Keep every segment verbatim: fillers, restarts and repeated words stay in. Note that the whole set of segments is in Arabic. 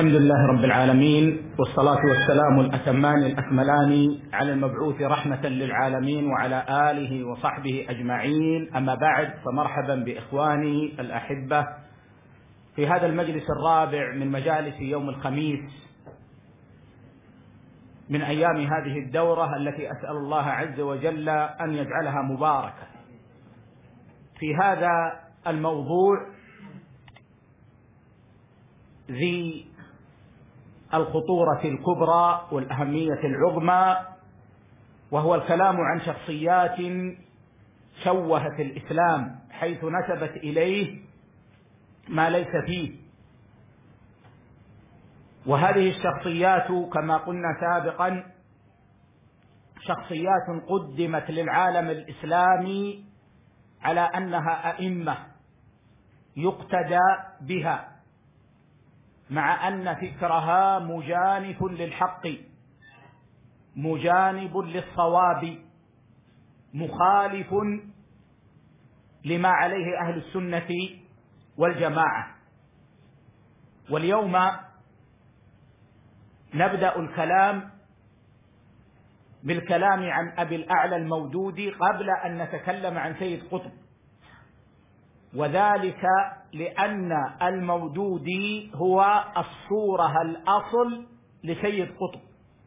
الحمد لله رب العالمين، والصلاة والسلام الأتمان الأكملان على المبعوث رحمة للعالمين وعلى آله وصحبه أجمعين. أما بعد، فمرحبا بإخواني الأحبة في هذا المجلس الرابع من مجالس يوم الخميس من أيام هذه الدورة التي أسأل الله عز وجل أن يجعلها مباركة. في هذا الموضوع ذي الخطورة الكبرى والأهمية العظمى، وهو الكلام عن شخصيات شوهت الإسلام حيث نسبت إليه ما ليس فيه. وهذه الشخصيات كما قلنا سابقا شخصيات قدمت للعالم الإسلامي على أنها أئمة يقتدى بها، مع أن فكرها مجانب للحق، مجانب للصواب، مخالف لما عليه أهل السنة والجماعة. واليوم نبدأ الكلام بالكلام عن أبي الأعلى المودودي قبل أن نتكلم عن سيد قطب، وذلك لأن المودودي هو الصورة الأصل لسيد قطب،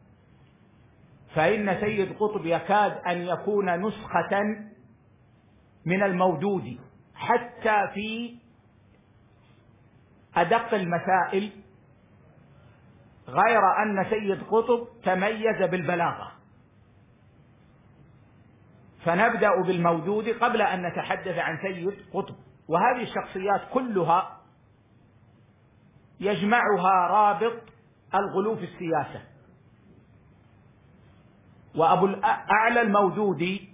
فإن سيد قطب يكاد أن يكون نسخة من المودودي حتى في أدق المسائل، غير أن سيد قطب تميز بالبلاغة. فنبدأ بالمودودي قبل أن نتحدث عن سيد قطب. وهذه الشخصيات كلها يجمعها رابط الغلو في السياسة. وأبو الأعلى المودودي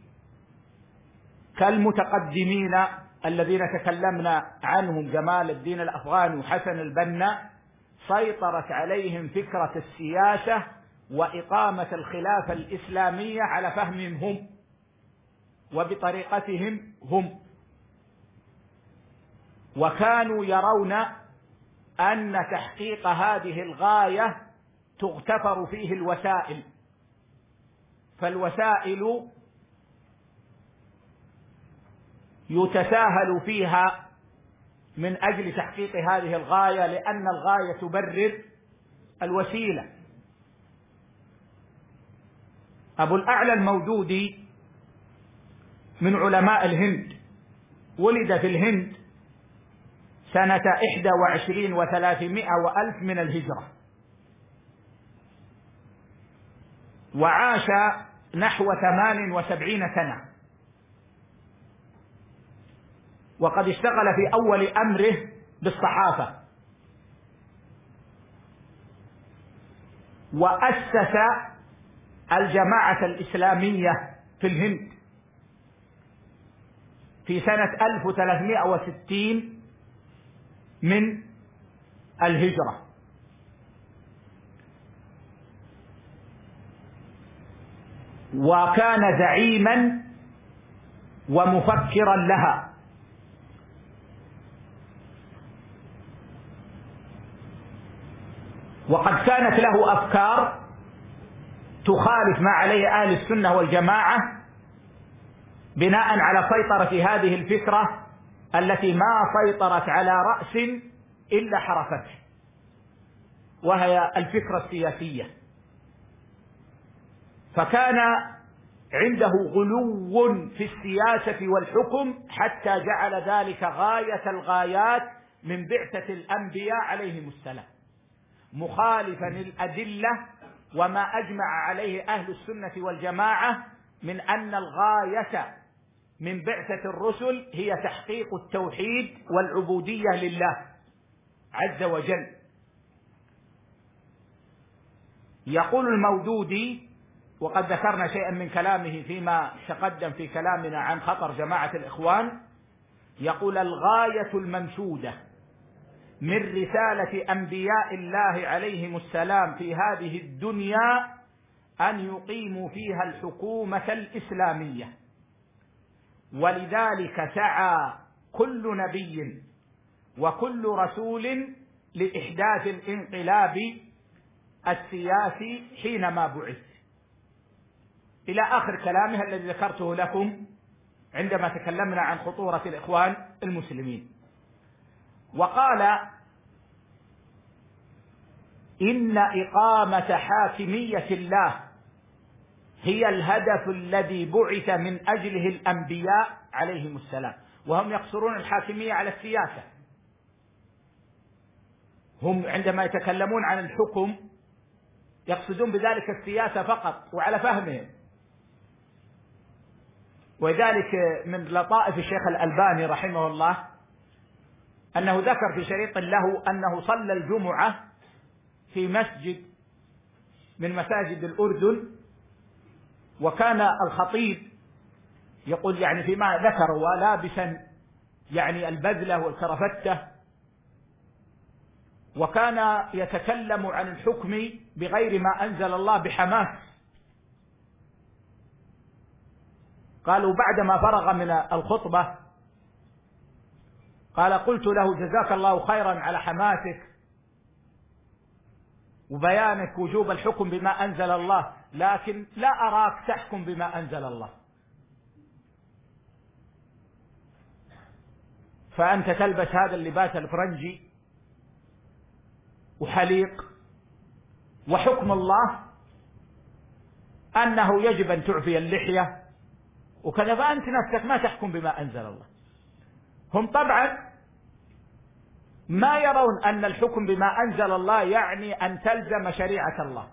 كالمتقدمين الذين تكلمنا عنهم جمال الدين الأفغاني وحسن البنا، سيطرت عليهم فكرة السياسة وإقامة الخلافة الإسلامية على فهمهم هم وبطريقتهم هم، وكانوا يرون أن تحقيق هذه الغاية تغتفر فيه الوسائل، فالوسائل يتساهل فيها من أجل تحقيق هذه الغاية، لأن الغاية تبرر الوسيلة. أبو الأعلى المودودي من علماء الهند، ولد في الهند سنة إحدى وعشرين وثلاثمائة وألف من الهجرة، وعاش نحو ثمان وسبعين سنة، وقد اشتغل في أول أمره بالصحافة، وأسس الجماعة الإسلامية في الهند في سنة ألف وثلاثمائة وستين من الهجرة. وكان زعيما ومفكرا لها، وقد كانت له أفكار تخالف ما عليه أهل السنة والجماعة بناء على سيطرة هذه الفكرة التي ما سيطرت على رأس إلا حرفته، وهي الفكرة السياسية. فكان عنده غلو في السياسة والحكم حتى جعل ذلك غاية الغايات من بعثة الأنبياء عليهم السلام، مخالفا الأدلة وما أجمع عليه أهل السنة والجماعة من أن الغاية من بعثة الرسل هي تحقيق التوحيد والعبودية لله عز وجل. يقول المودودي، وقد ذكرنا شيئا من كلامه فيما تقدم في كلامنا عن خطر جماعة الإخوان، يقول: الغاية المنشودة من رسالة أنبياء الله عليهم السلام في هذه الدنيا أن يقيموا فيها الحكومة الإسلامية، ولذلك سعى كل نبي وكل رسول لإحداث الانقلاب السياسي حينما بعث، إلى آخر كلامها الذي ذكرته لكم عندما تكلمنا عن خطورة الإخوان المسلمين. وقال إن إقامة حاكمية الله هي الهدف الذي بعث من أجله الأنبياء عليهم السلام، وهم يقصرون الحاكمية على السياسة. هم عندما يتكلمون عن الحكم يقصدون بذلك السياسة فقط وعلى فهمهم. وذلك من لطائف الشيخ الألباني رحمه الله أنه ذكر في شريط له أنه صلى الجمعة في مسجد من مساجد الأردن، وكان الخطيب يقول يعني فيما ذكر ولابسا يعني البذلة والكرفتة، وكان يتكلم عن الحكم بغير ما أنزل الله بحماس. قالوا بعدما فرغ من الخطبة قال قلت له جزاك الله خيرا على حماسك وبيانك وجوب الحكم بما أنزل الله، لكن لا أراك تحكم بما أنزل الله، فأنت تلبس هذا اللباس الفرنجي وحليق، وحكم الله أنه يجب أن تعفي اللحية وكذا، فأنت نفسك ما تحكم بما أنزل الله. هم طبعا ما يرون أن الحكم بما أنزل الله يعني أن تلزم شريعة الله،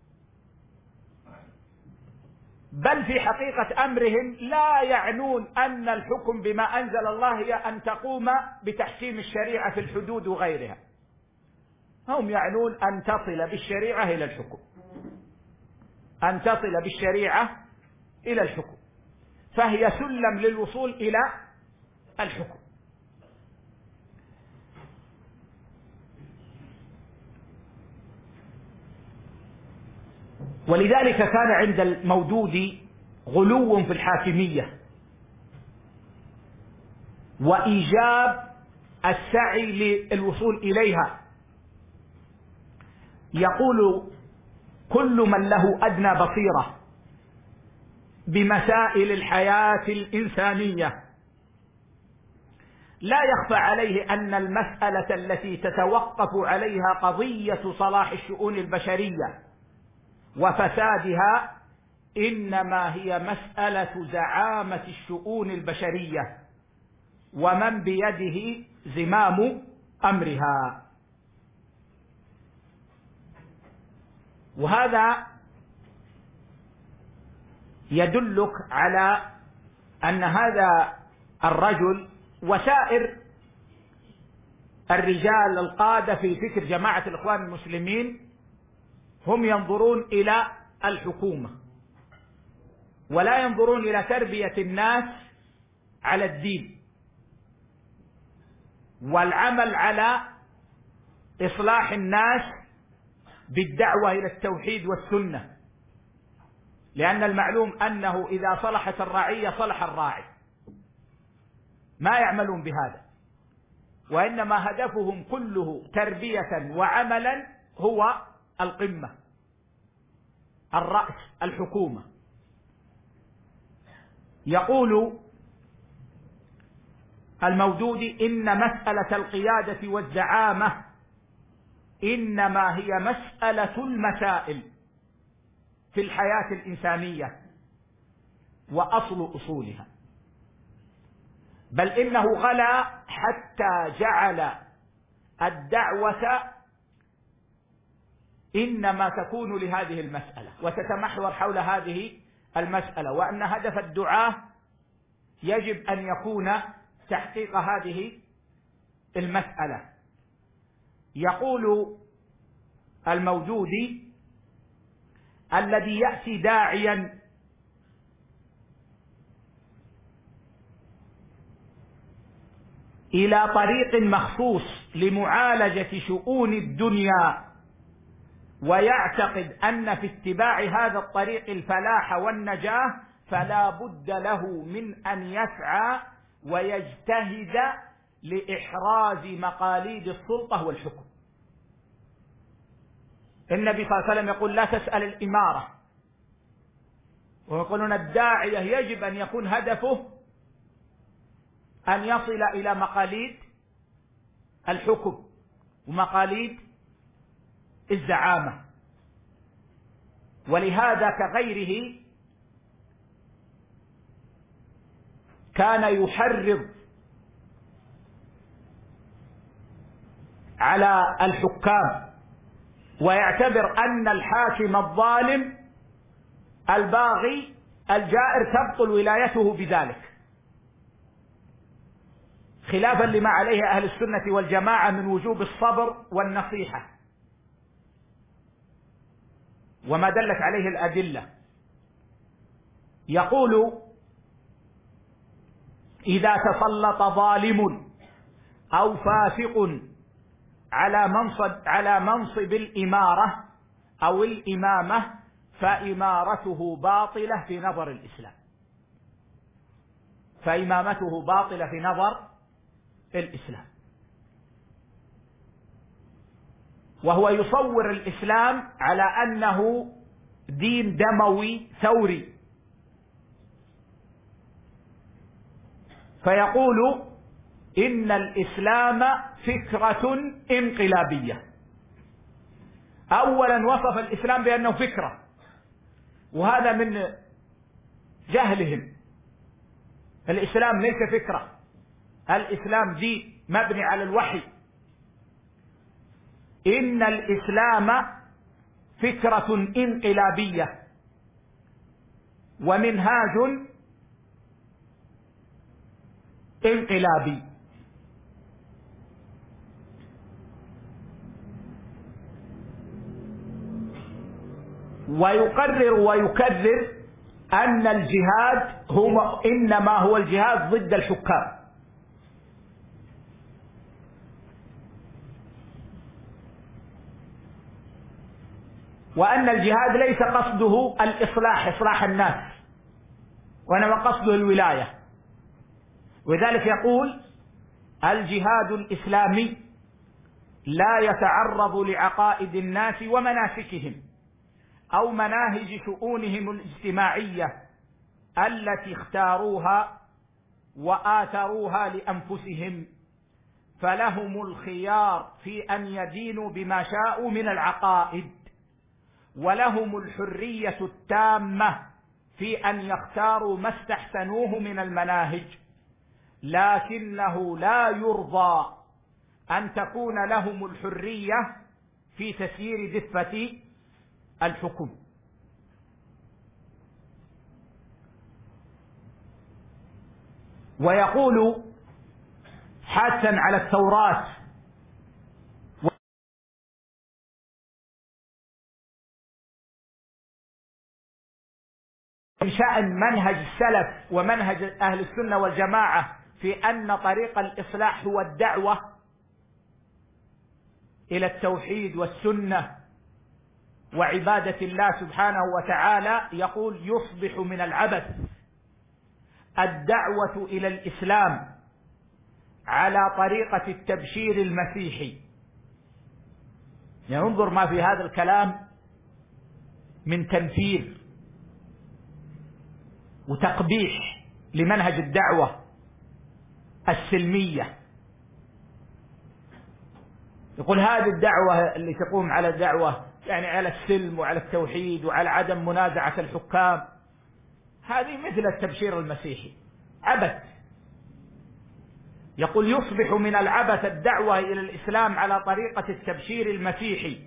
بل في حقيقة أمرهم لا يعنون أن الحكم بما أنزل الله هي أن تقوم بتحكيم الشريعة في الحدود وغيرها، هم يعنون أن تصل بالشريعة إلى الحكم، أن تصل بالشريعة إلى الحكم، فهي سلم للوصول إلى الحكم. ولذلك كان عند المودودي غلو في الحاكمية وإيجاب السعي للوصول إليها. يقول كل من له أدنى بصيرة بمسائل الحياة الإنسانية لا يخفى عليه أن المسألة التي تتوقف عليها قضية صلاح الشؤون البشرية وفسادها إنما هي مسألة زعامة الشؤون البشرية ومن بيده زمام أمرها. وهذا يدلك على أن هذا الرجل وسائر الرجال القادة في فكر جماعة الإخوان المسلمين هم ينظرون إلى الحكومة ولا ينظرون إلى تربية الناس على الدين والعمل على إصلاح الناس بالدعوة إلى التوحيد والسنة، لأن المعلوم أنه إذا صلحت الرعية صلح الراعي، ما يعملون بهذا، وإنما هدفهم كله تربية وعملا هو القمة، الرأس، الحكومة. يقول المودودي إن مسألة القيادة والزعامة إنما هي مسألة المسائل في الحياة الإنسانية وأصل أصولها، بل إنه غلا حتى جعل الدعوة إنما تكون لهذه المسألة وتتمحور حول هذه المسألة، وأن هدف الدعاة يجب أن يكون تحقيق هذه المسألة. يقول المودودي الذي يأتي داعيا إلى طريق مخصوص لمعالجة شؤون الدنيا ويعتقد أن في اتباع هذا الطريق الفلاح والنجاة، فلا بد له من أن يسعى ويجتهد لإحراز مقاليد السلطة والحكم. النبي صلى الله عليه وسلم يقول لا تسأل الإمارة، ويقولون الداعية يجب أن يكون هدفه أن يصل إلى مقاليد الحكم ومقاليد الزعامة. ولهذا كغيره كان يحرض على الحكام ويعتبر أن الحاكم الظالم الباغي الجائر تبطل ولايته بذلك، خلافا لما عليه أهل السنة والجماعة من وجوب الصبر والنصيحة وما دلت عليه الأدلة. يقول إذا تسلط ظالم أو فاسق على منصب على منصب الإمارة أو الإمامة فإمارته باطلة في نظر الإسلام، فإمامته باطلة في نظر الإسلام. وهو يصور الإسلام على أنه دين دموي ثوري، فيقول إن الإسلام فكرة انقلابية. أولا وصف الإسلام بأنه فكرة، وهذا من جهلهم. الإسلام ليس فكرة، الإسلام دين مبني على الوحي. إن الإسلام فكرة انقلابية ومنهاج انقلابي. ويقرر ويكرر أن الجهاد هو إنما هو الجهاد ضد الحكام، وأن الجهاد ليس قصده الإصلاح إصلاح الناس، وإنما قصده الولاية. ولذلك يقول الجهاد الإسلامي لا يتعرض لعقائد الناس ومناسكهم أو مناهج شؤونهم الاجتماعية التي اختاروها وآثروها لأنفسهم، فلهم الخيار في أن يدينوا بما شاءوا من العقائد، ولهم الحرية التامة في أن يختاروا ما استحسنوه من المناهج، لكنه لا يرضى أن تكون لهم الحرية في تسيير دفة الحكم. ويقول حثا على التوراة من شأن منهج السلف ومنهج أهل السنة والجماعة في أن طريق الإصلاح هو الدعوة إلى التوحيد والسنة وعبادة الله سبحانه وتعالى. يقول يصبح من العبث الدعوة إلى الإسلام على طريقة التبشير المسيحي. يعني انظر ما في هذا الكلام من تنفير وتقبيح لمنهج الدعوة السلمية. يقول هذه الدعوة اللي تقوم على الدعوة يعني على السلم وعلى التوحيد وعلى عدم منازعة الحكام، هذه مثل التبشير المسيحي، عبث. يقول يصبح من العبث الدعوة إلى الإسلام على طريقة التبشير المسيحي،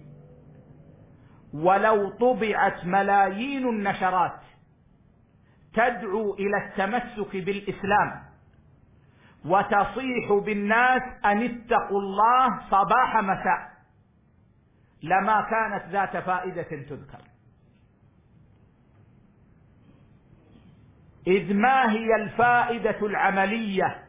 ولو طبعت ملايين النشرات تدعو إلى التمسك بالإسلام وتصيح بالناس أن اتقوا الله صباح مساء لما كانت ذات فائدة تذكر. إذ ما هي الفائدة العملية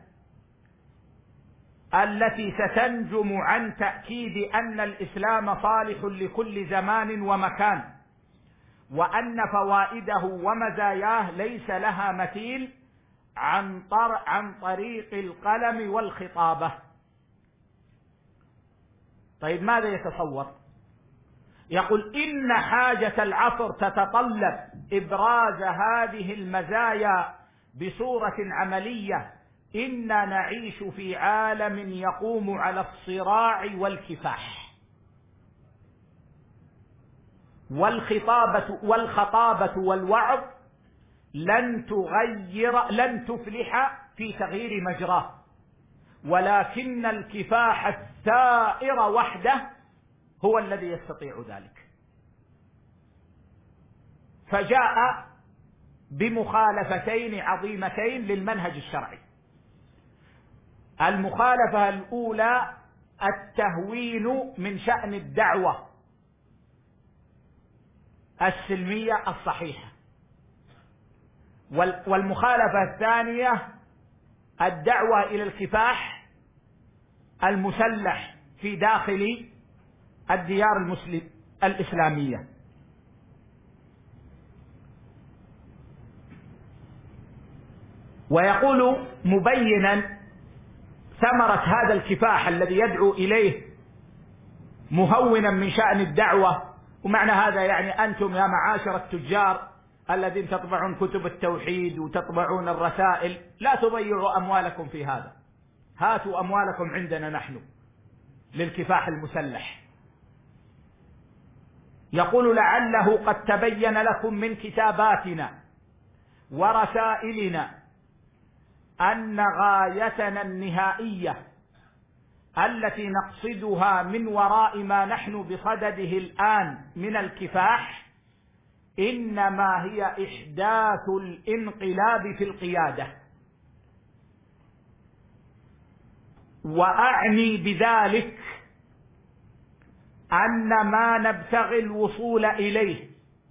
التي ستنجم عن تأكيد أن الإسلام صالح لكل زمان ومكان، وأن فوائده ومزاياه ليس لها مثيل عن, طر عن طريق القلم والخطابة؟ طيب ماذا يتصور؟ يقول إن حاجة العصر تتطلب إبراز هذه المزايا بصورة عملية. إننا نعيش في عالم يقوم على الصراع والكفاح، والخطابة والخطابة والوعظ لن تغير لن تفلح في تغيير مجراه، ولكن الكفاح الثائر وحده هو الذي يستطيع ذلك. فجاء بمخالفتين عظيمتين للمنهج الشرعي. المخالفة الأولى التهوين من شأن الدعوة السلمية الصحيحة، والمخالفة الثانية الدعوة إلى الكفاح المسلح في داخل الديار المسلم الإسلامية. ويقول مبينا ثمرة هذا الكفاح الذي يدعو إليه مهونا من شأن الدعوة، ومعنى هذا يعني أنتم يا معاشر التجار الذين تطبعون كتب التوحيد وتطبعون الرسائل لا تضيعوا أموالكم في هذا، هاتوا أموالكم عندنا نحن للكفاح المسلح. يقول لعله قد تبين لكم من كتاباتنا ورسائلنا أن غايتنا النهائية التي نقصدها من وراء ما نحن بصدده الآن من الكفاح إنما هي إحداث الانقلاب في القيادة، وأعني بذلك أن ما نبتغي الوصول إليه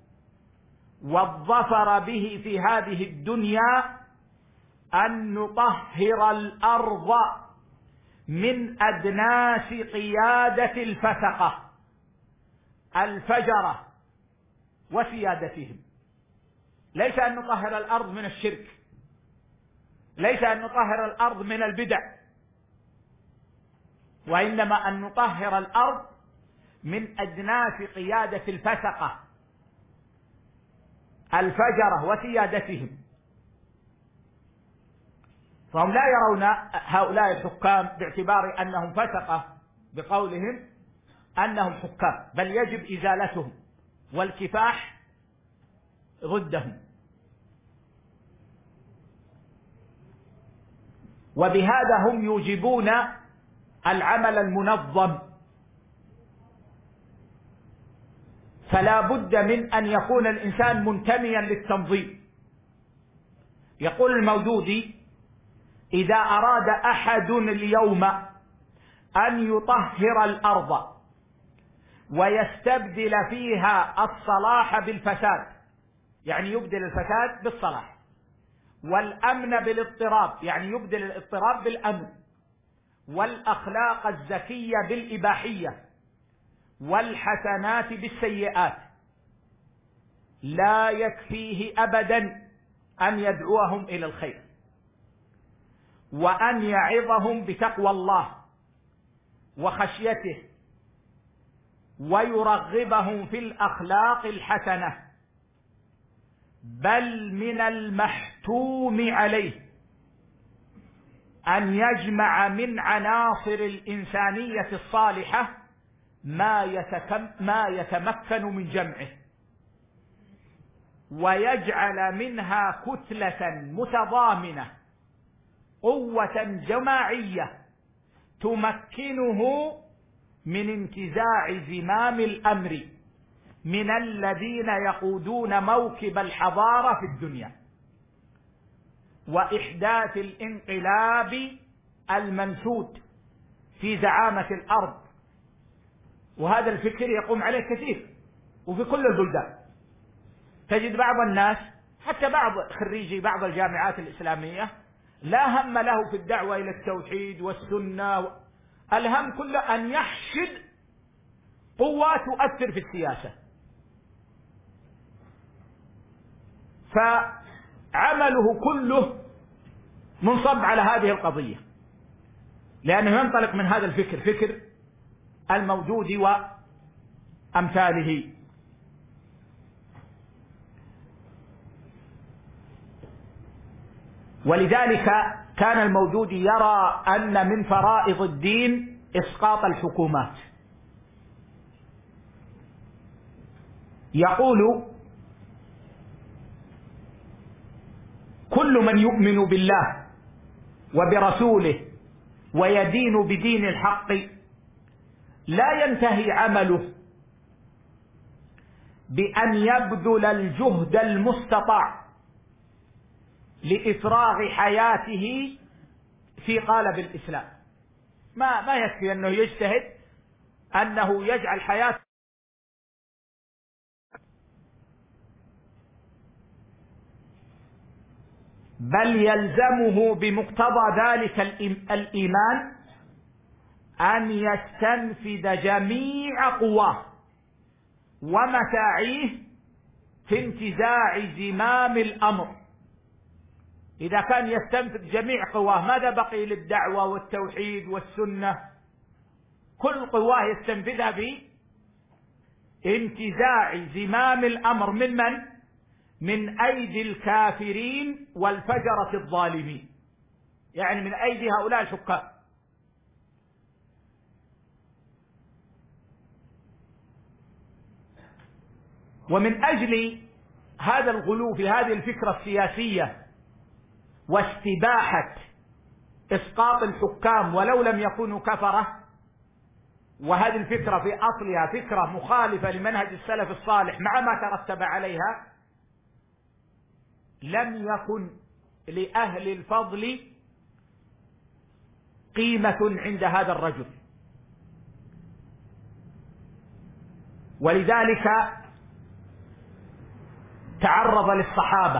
والظفر به في هذه الدنيا أن نطهر الأرض من أدناس قيادة الفسقة الفجرة وسيادتهم. ليس أن نطهر الأرض من الشرك، ليس أن نطهر الأرض من البدع، وإنما أن نطهر الأرض من أدناس قيادة الفسقة الفجرة وسيادتهم. فهم لا يرون هؤلاء الحكام باعتبار أنهم فسقة بقولهم أنهم حكام، بل يجب إزالتهم والكفاح ضدهم. وبهذا هم يوجبون العمل المنظم، فلا بد من أن يكون الإنسان منتميا للتنظيم. يقول المودودي: إذا أراد أحد اليوم أن يطهر الأرض ويستبدل فيها الصلاح بالفساد، يعني يبدل الفساد بالصلاح، والأمن بالاضطراب، يعني يبدل الاضطراب بالأمن، والأخلاق الزكية بالإباحية، والحسنات بالسيئات، لا يكفيه أبدا أن يدعوهم إلى الخير، وأن يعظهم بتقوى الله وخشيته، ويرغبهم في الأخلاق الحسنة، بل من المحتوم عليه أن يجمع من عناصر الإنسانية الصالحة ما يتكم ما يتمكن من جمعه، ويجعل منها كتلة متضامنة قوة جماعية تمكنه من انتزاع زمام الأمر من الذين يقودون موكب الحضارة في الدنيا، وإحداث الانقلاب المنسود في زعامة الأرض. وهذا الفكر يقوم عليه كثير وفي كل البلدان. تجد بعض الناس حتى بعض خريجي بعض الجامعات الإسلامية لا هم له في الدعوة إلى التوحيد والسنة، الهم كله أن يحشد قوات تؤثر في السياسة، فعمله كله منصب على هذه القضية، لأنه ينطلق من هذا الفكر، فكر المودودي أمثاله. ولذلك كان المودودي يرى أن من فرائض الدين إسقاط الحكومات. يقول: كل من يؤمن بالله وبرسوله ويدين بدين الحق لا ينتهي عمله بأن يبذل الجهد المستطاع لإفراغ حياته في قالب الإسلام. ما ما يكفي أنه يجتهد أنه يجعل حياته، بل يلزمه بمقتضى ذلك الإيمان أن يستنفذ جميع قواه ومساعيه في انتزاع زمام الأمر. إذا كان يستنفذ جميع قواه ماذا بقي للدعوة والتوحيد والسنة؟ كل قواه يستنفذها في انتزاع زمام الأمر من من؟ من أيدي الكافرين والفجرة الظالمين، يعني من أيدي هؤلاء الحكام. ومن أجل هذا الغلو في هذه الفكرة السياسية واستباحة إسقاط الحكام ولو لم يكونوا كفرة، وهذه الفكرة في أصلها فكرة مخالفة لمنهج السلف الصالح مع ما ترتب عليها، لم يكن لأهل الفضل قيمة عند هذا الرجل. ولذلك تعرض للصحابة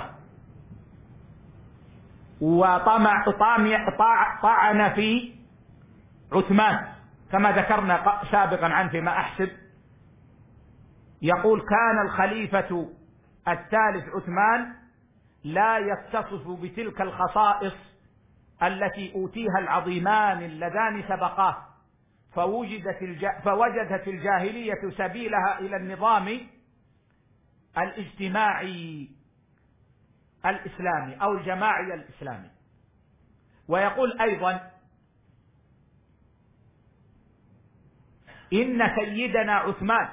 وطمع طعن في عثمان كما ذكرنا سابقا عنه فيما أحسب. يقول: كان الخليفة الثالث عثمان لا يتصف بتلك الخصائص التي أوتيها العظيمان اللذان سبقاه، فوجدت الج... فوجدت الجاهلية سبيلها إلى النظام الاجتماعي الإسلامي أو الجماعي الإسلامي. ويقول أيضا: إن سيدنا عثمان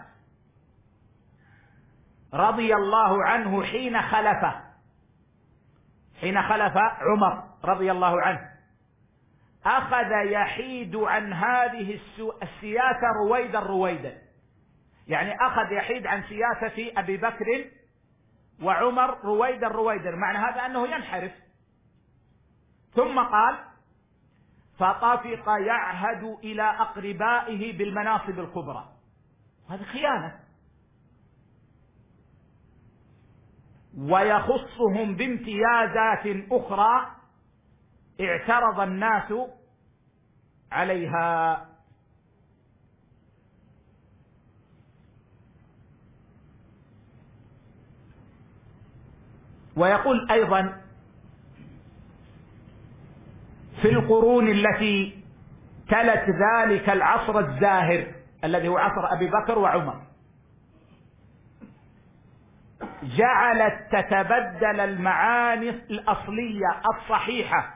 رضي الله عنه حين خلفه حين خلف عمر رضي الله عنه أخذ يحيد عن هذه السياسة رويدا رويدا، يعني أخذ يحيد عن سياسة أبي بكر وعمر رويدا رويدا، معنى هذا أنه ينحرف. ثم قال: فطفق يعهد إلى أقربائه بالمناصب الكبرى. هذه خيانة. ويخصهم بامتيازات أخرى اعترض الناس عليها. ويقول أيضا: في القرون التي تلت ذلك العصر الزاهر الذي هو عصر أبي بكر وعمر، جعلت تتبدل المعاني الأصلية الصحيحة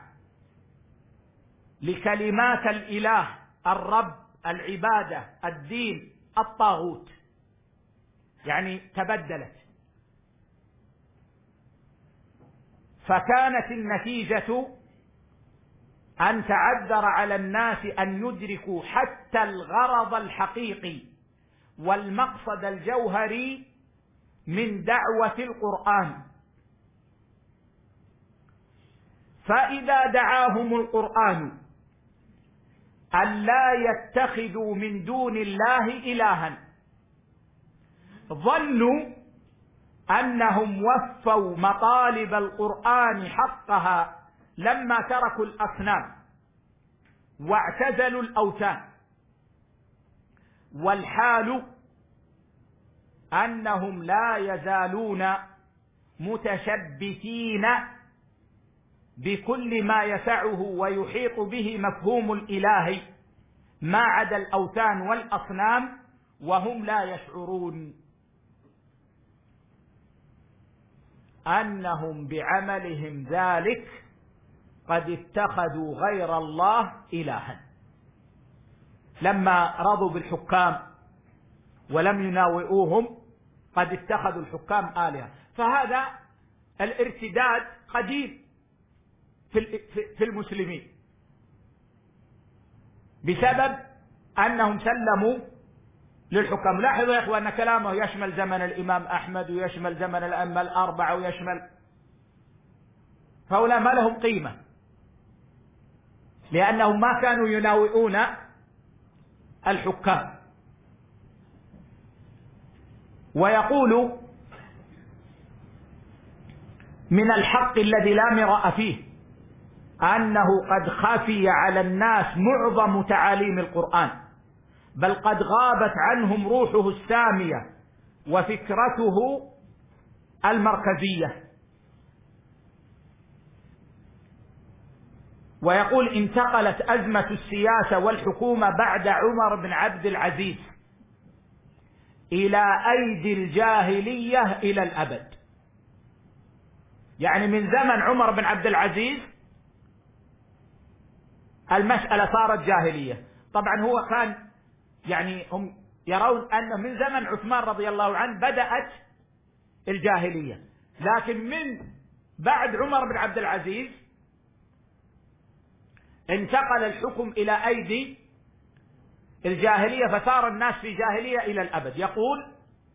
لكلمات الإله، الرب، العبادة، الدين، الطاغوت، يعني تبدلت. فكانت النتيجة أن تعذر على الناس أن يدركوا حتى الغرض الحقيقي والمقصد الجوهري من دعوة القرآن. فإذا دعاهم القرآن أن لا يتخذوا من دون الله إلها، ظنوا أنهم وفوا مطالب القرآن حقها لما تركوا الأصنام واعتزلوا الأوثان، والحال أنهم لا يزالون متشبثين بكل ما يسعه ويحيط به مفهوم الإله ما عدا الأوثان والأصنام، وهم لا يشعرون أنهم بعملهم ذلك قد اتخذوا غير الله إلها، لما رضوا بالحكام ولم يناوئوهم قد اتخذوا الحكام آلهة. فهذا الارتداد قديم في المسلمين بسبب أنهم سلموا للحكام. لاحظوا يا إخوة أن كلامه يشمل زمن الإمام أحمد ويشمل زمن الأئمة الأربعة ويشمل، فهؤلاء ما لهم قيمة لأنهم ما كانوا يناوئون الحكام. ويقول من الحق الذي لا مراء فيه أنه قد خفي على الناس معظم تعاليم القرآن، بل قد غابت عنهم روحه السامية وفكرته المركزية. ويقول انتقلت أزمة السياسة والحكومة بعد عمر بن عبد العزيز إلى أيدي الجاهلية إلى الأبد. يعني من زمن عمر بن عبد العزيز المسألة صارت جاهلية. طبعا هو كان يعني هم يرون أن من زمن عثمان رضي الله عنه بدأت الجاهلية، لكن من بعد عمر بن عبد العزيز انتقل الحكم إلى أيدي الجاهلية، فصار الناس في جاهلية إلى الأبد. يقول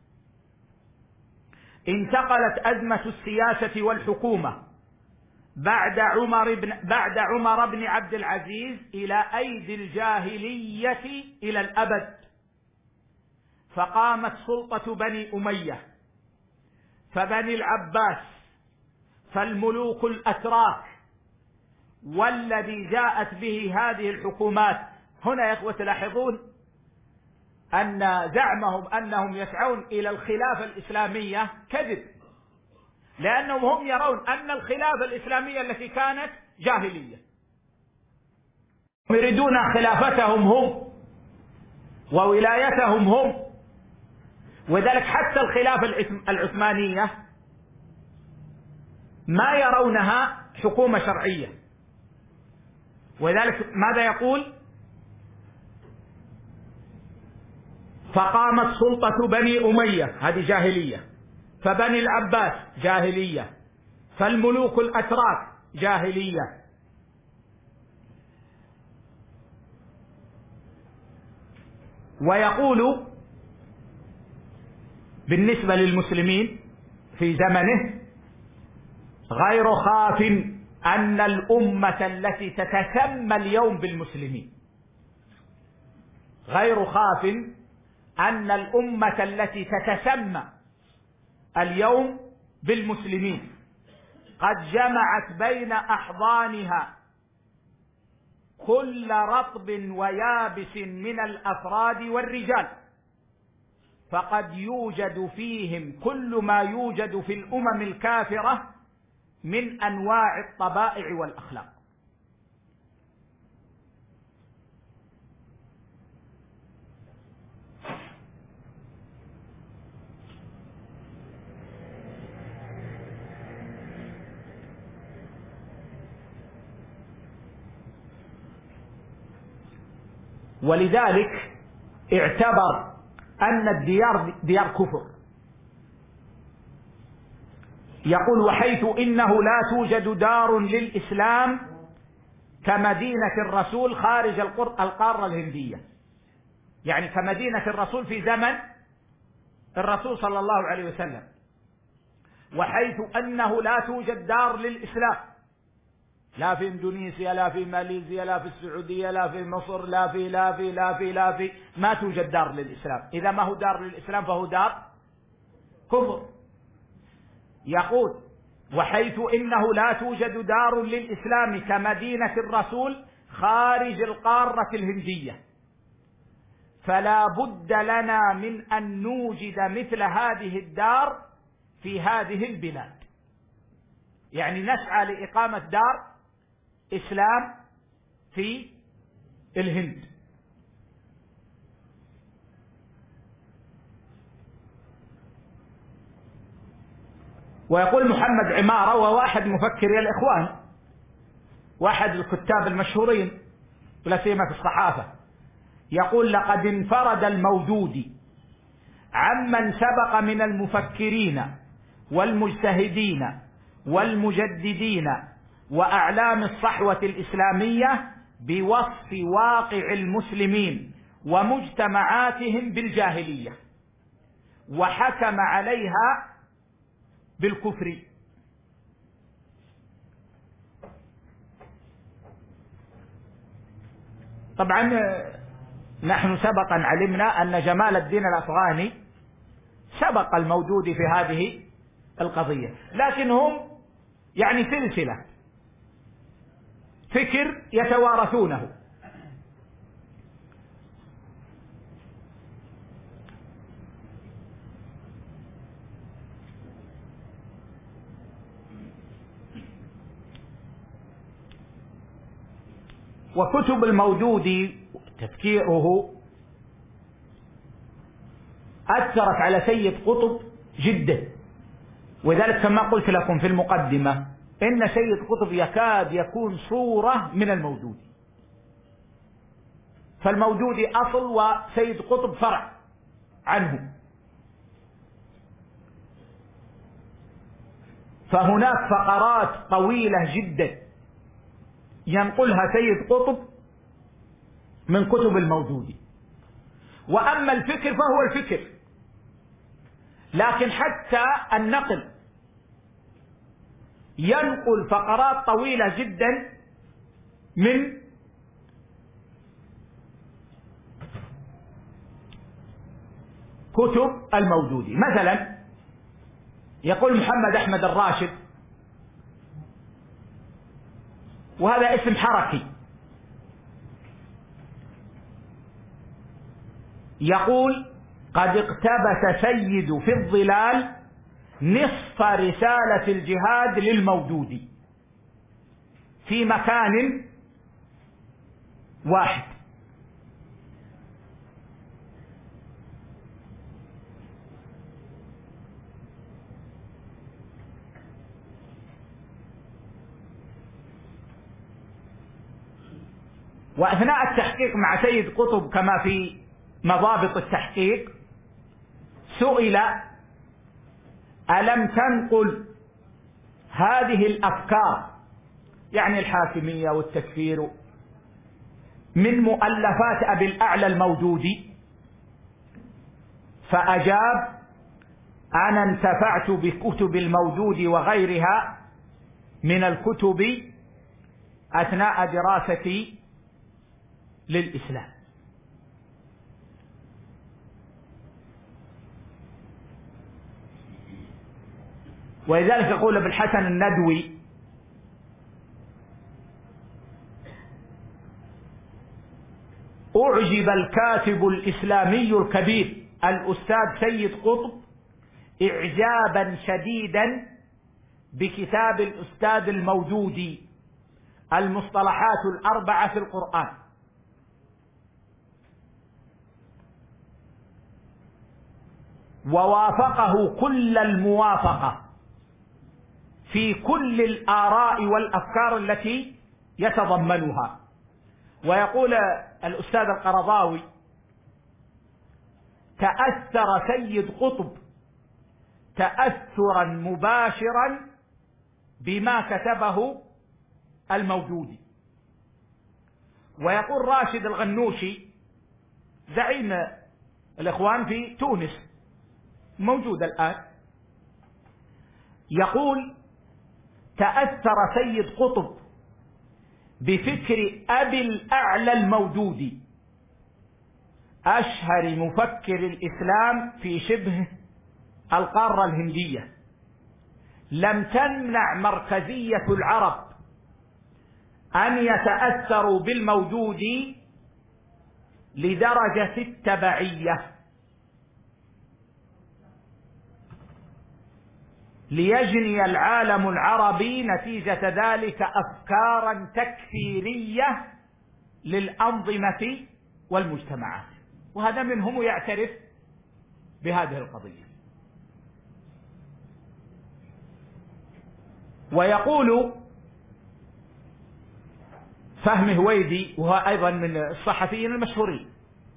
انتقلت أزمة السياسة والحكومة بعد عمر بن بعد عمر بن عبد العزيز إلى أيدي الجاهلية إلى الأبد، فقامت سلطة بني أمية فبني العباس فالملوك الأتراك، والذي جاءت به هذه الحكومات. هنا يا إخوة تلاحظون أن زعمهم أنهم يسعون إلى الخلافة الإسلامية كذب، لأنهم هم يرون أن الخلافة الإسلامية التي كانت جاهلية، يريدون خلافتهم هم وولايتهم هم. وذلك حتى الخلافة العثمانية ما يرونها حكومة شرعية. وذلك ماذا يقول؟ فقامت سلطة بني أمية، هذه جاهلية، فبني العباس جاهلية، فالملوك الأتراك جاهلية. ويقول بالنسبة للمسلمين في زمنه غير خاف أن الأمة التي تتسمى اليوم بالمسلمين غير خاف أن الأمة التي تتسمى اليوم بالمسلمين قد جمعت بين أحضانها كل رطب ويابس من الأفراد والرجال، فقد يوجد فيهم كل ما يوجد في الأمم الكافرة من أنواع الطبائع والأخلاق. ولذلك اعتبر أن الديار ديار كفر. يقول وحيث إنه لا توجد دار للإسلام كمدينة الرسول خارج القارة الهندية، يعني كمدينة الرسول في زمن الرسول صلى الله عليه وسلم، وحيث أنه لا توجد دار للإسلام لا في اندونيسيا لا في ماليزيا لا في السعودية لا في مصر لا في لا في لا في لا في ما توجد دار للإسلام. إذا ما هو دار للإسلام فهو دار كفر. يقول وحيث إنه لا توجد دار للإسلام كمدينة الرسول خارج القارة الهندية، فلا بد لنا من أن نوجد مثل هذه الدار في هذه البلاد، يعني نسعى لإقامة دار إسلام في الهند. ويقول محمد عمارة وهو أحد مفكري الإخوان وأحد الكتاب المشهورين لا سيما في الصحافة، يقول: لقد انفرد الموجودي عمن سبق من المفكرين والمجتهدين والمجددين وأعلام الصحوة الإسلامية بوصف واقع المسلمين ومجتمعاتهم بالجاهلية، وحكم عليها بالكفر. طبعا نحن سبقا علمنا أن جمال الدين الأفغاني سبق الموجودي في هذه القضية، لكن هم يعني سلسلة فكر يتوارثونه. وكتب الموجودي تفكيره أثرت على سيد قطب جدا، وذلك كما قلت لكم في المقدمة إن سيد قطب يكاد يكون صورة من الموجودي، فالموجودي أصل وسيد قطب فرع عنه. فهناك فقرات طويلة جدا ينقلها سيد قطب من كتب الموجودي. وأما الفكر فهو الفكر، لكن حتى النقل ينقل فقرات طويلة جدا من كتب الموجودي. مثلا يقول محمد أحمد الراشد، وهذا اسم حركي، يقول: قد اقتبس سيد في الظلال نصف رسالة الجهاد للموجودي في مكان واحد. وأثناء التحقيق مع سيد قطب كما في مضابط التحقيق سئل: ألم تنقل هذه الأفكار، يعني الحاكمية والتكفير، من مؤلفات أبي الأعلى الموجودي؟ فأجاب: أنا انتفعت بكتب الموجود وغيرها من الكتب أثناء دراستي للإسلام. ولذلك يقول ابن الحسن الندوي: أعجب الكاتب الإسلامي الكبير الأستاذ سيد قطب إعجابا شديدا بكتاب الأستاذ الموجودي المصطلحات الأربعة في القرآن، ووافقه كل الموافقة في كل الآراء والأفكار التي يتضمنها. ويقول الأستاذ القرضاوي: تأثر سيد قطب تأثرا مباشرا بما كتبه الموجودي. ويقول راشد الغنوشي زعيم الإخوان في تونس موجود الآن، يقول: تأثر سيد قطب بفكر أبي الأعلى الموجودي أشهر مفكر الإسلام في شبه القارة الهندية. لم تمنع مركزية العرب أن يتأثروا بالموجود لدرجة التبعية، ليجني العالم العربي نتيجة ذلك أفكارا تكفيرية للأنظمة والمجتمعات، وهذا منهم يعترف بهذه القضية. ويقول فهمي هويدي وهو أيضا من الصحفيين المشهورين: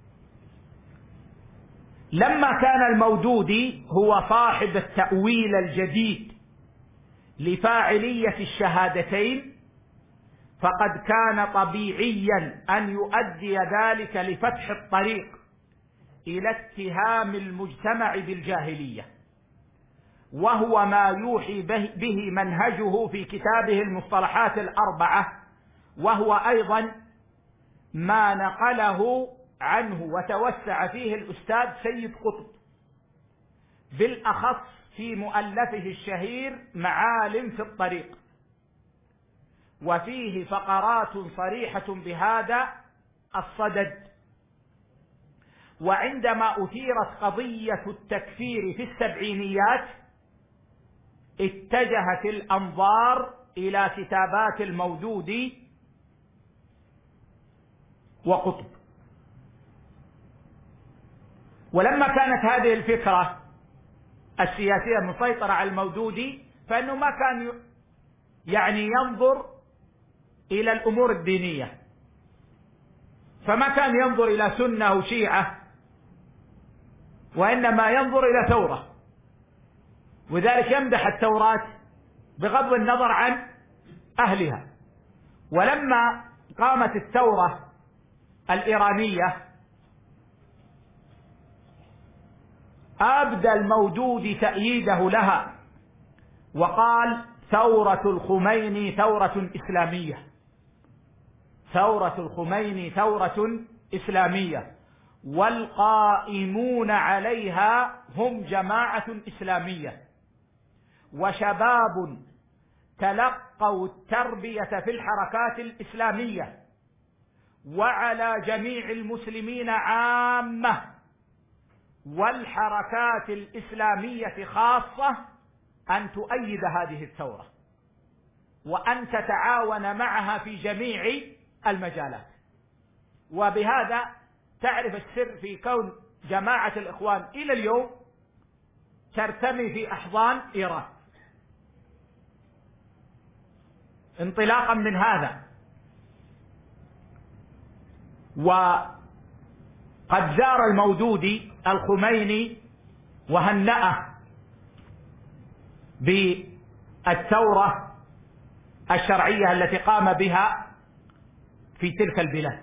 لما كان المودودي هو صاحب التأويل الجديد لفاعلية الشهادتين، فقد كان طبيعيا أن يؤدي ذلك لفتح الطريق إلى اتهام المجتمع بالجاهلية، وهو ما يوحي به منهجه في كتابه المصطلحات الأربعة، وهو أيضا ما نقله عنه وتوسع فيه الأستاذ سيد قطب، بالأخص في مؤلفه الشهير معالم في الطريق، وفيه فقرات صريحة بهذا الصدد. وعندما أثيرت قضية التكفير في السبعينيات اتجهت الأنظار إلى كتابات المودودي وقطب. ولما كانت هذه الفكرة السياسية مسيطرة على المودودي، فإنه ما كان يعني ينظر إلى الأمور الدينية، فما كان ينظر إلى سنة وشيعة، وإنما ينظر إلى ثورة، وذلك يمدح التوراة بغض النظر عن أهلها. ولما قامت الثورة الإيرانية أبدى المودودي تأييده لها، وقال: ثورة الخميني ثورة إسلامية، ثورة الخميني ثورة إسلامية، والقائمون عليها هم جماعة إسلامية، وشباب تلقوا التربية في الحركات الإسلامية، وعلى جميع المسلمين عامة والحركات الإسلامية خاصة أن تؤيد هذه الثورة، وأن تتعاون معها في جميع المجالات. وبهذا تعرف السر في كون جماعة الإخوان إلى اليوم ترتمي في أحضان إيران. انطلاقا من هذا، وقد زار المودودي الخميني وهنأه بالثورة الشرعية التي قام بها في تلك البلاد.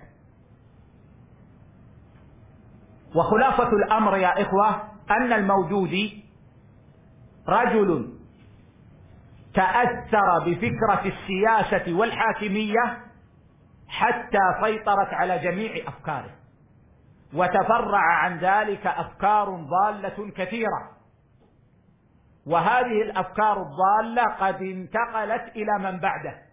وخلاصة الأمر يا إخوة أن المودودي رجل تأثر بفكرة السياسة والحاكمية حتى سيطرت على جميع أفكاره، وتفرع عن ذلك أفكار ضالة كثيرة، وهذه الأفكار الضالة قد انتقلت إلى من بعده،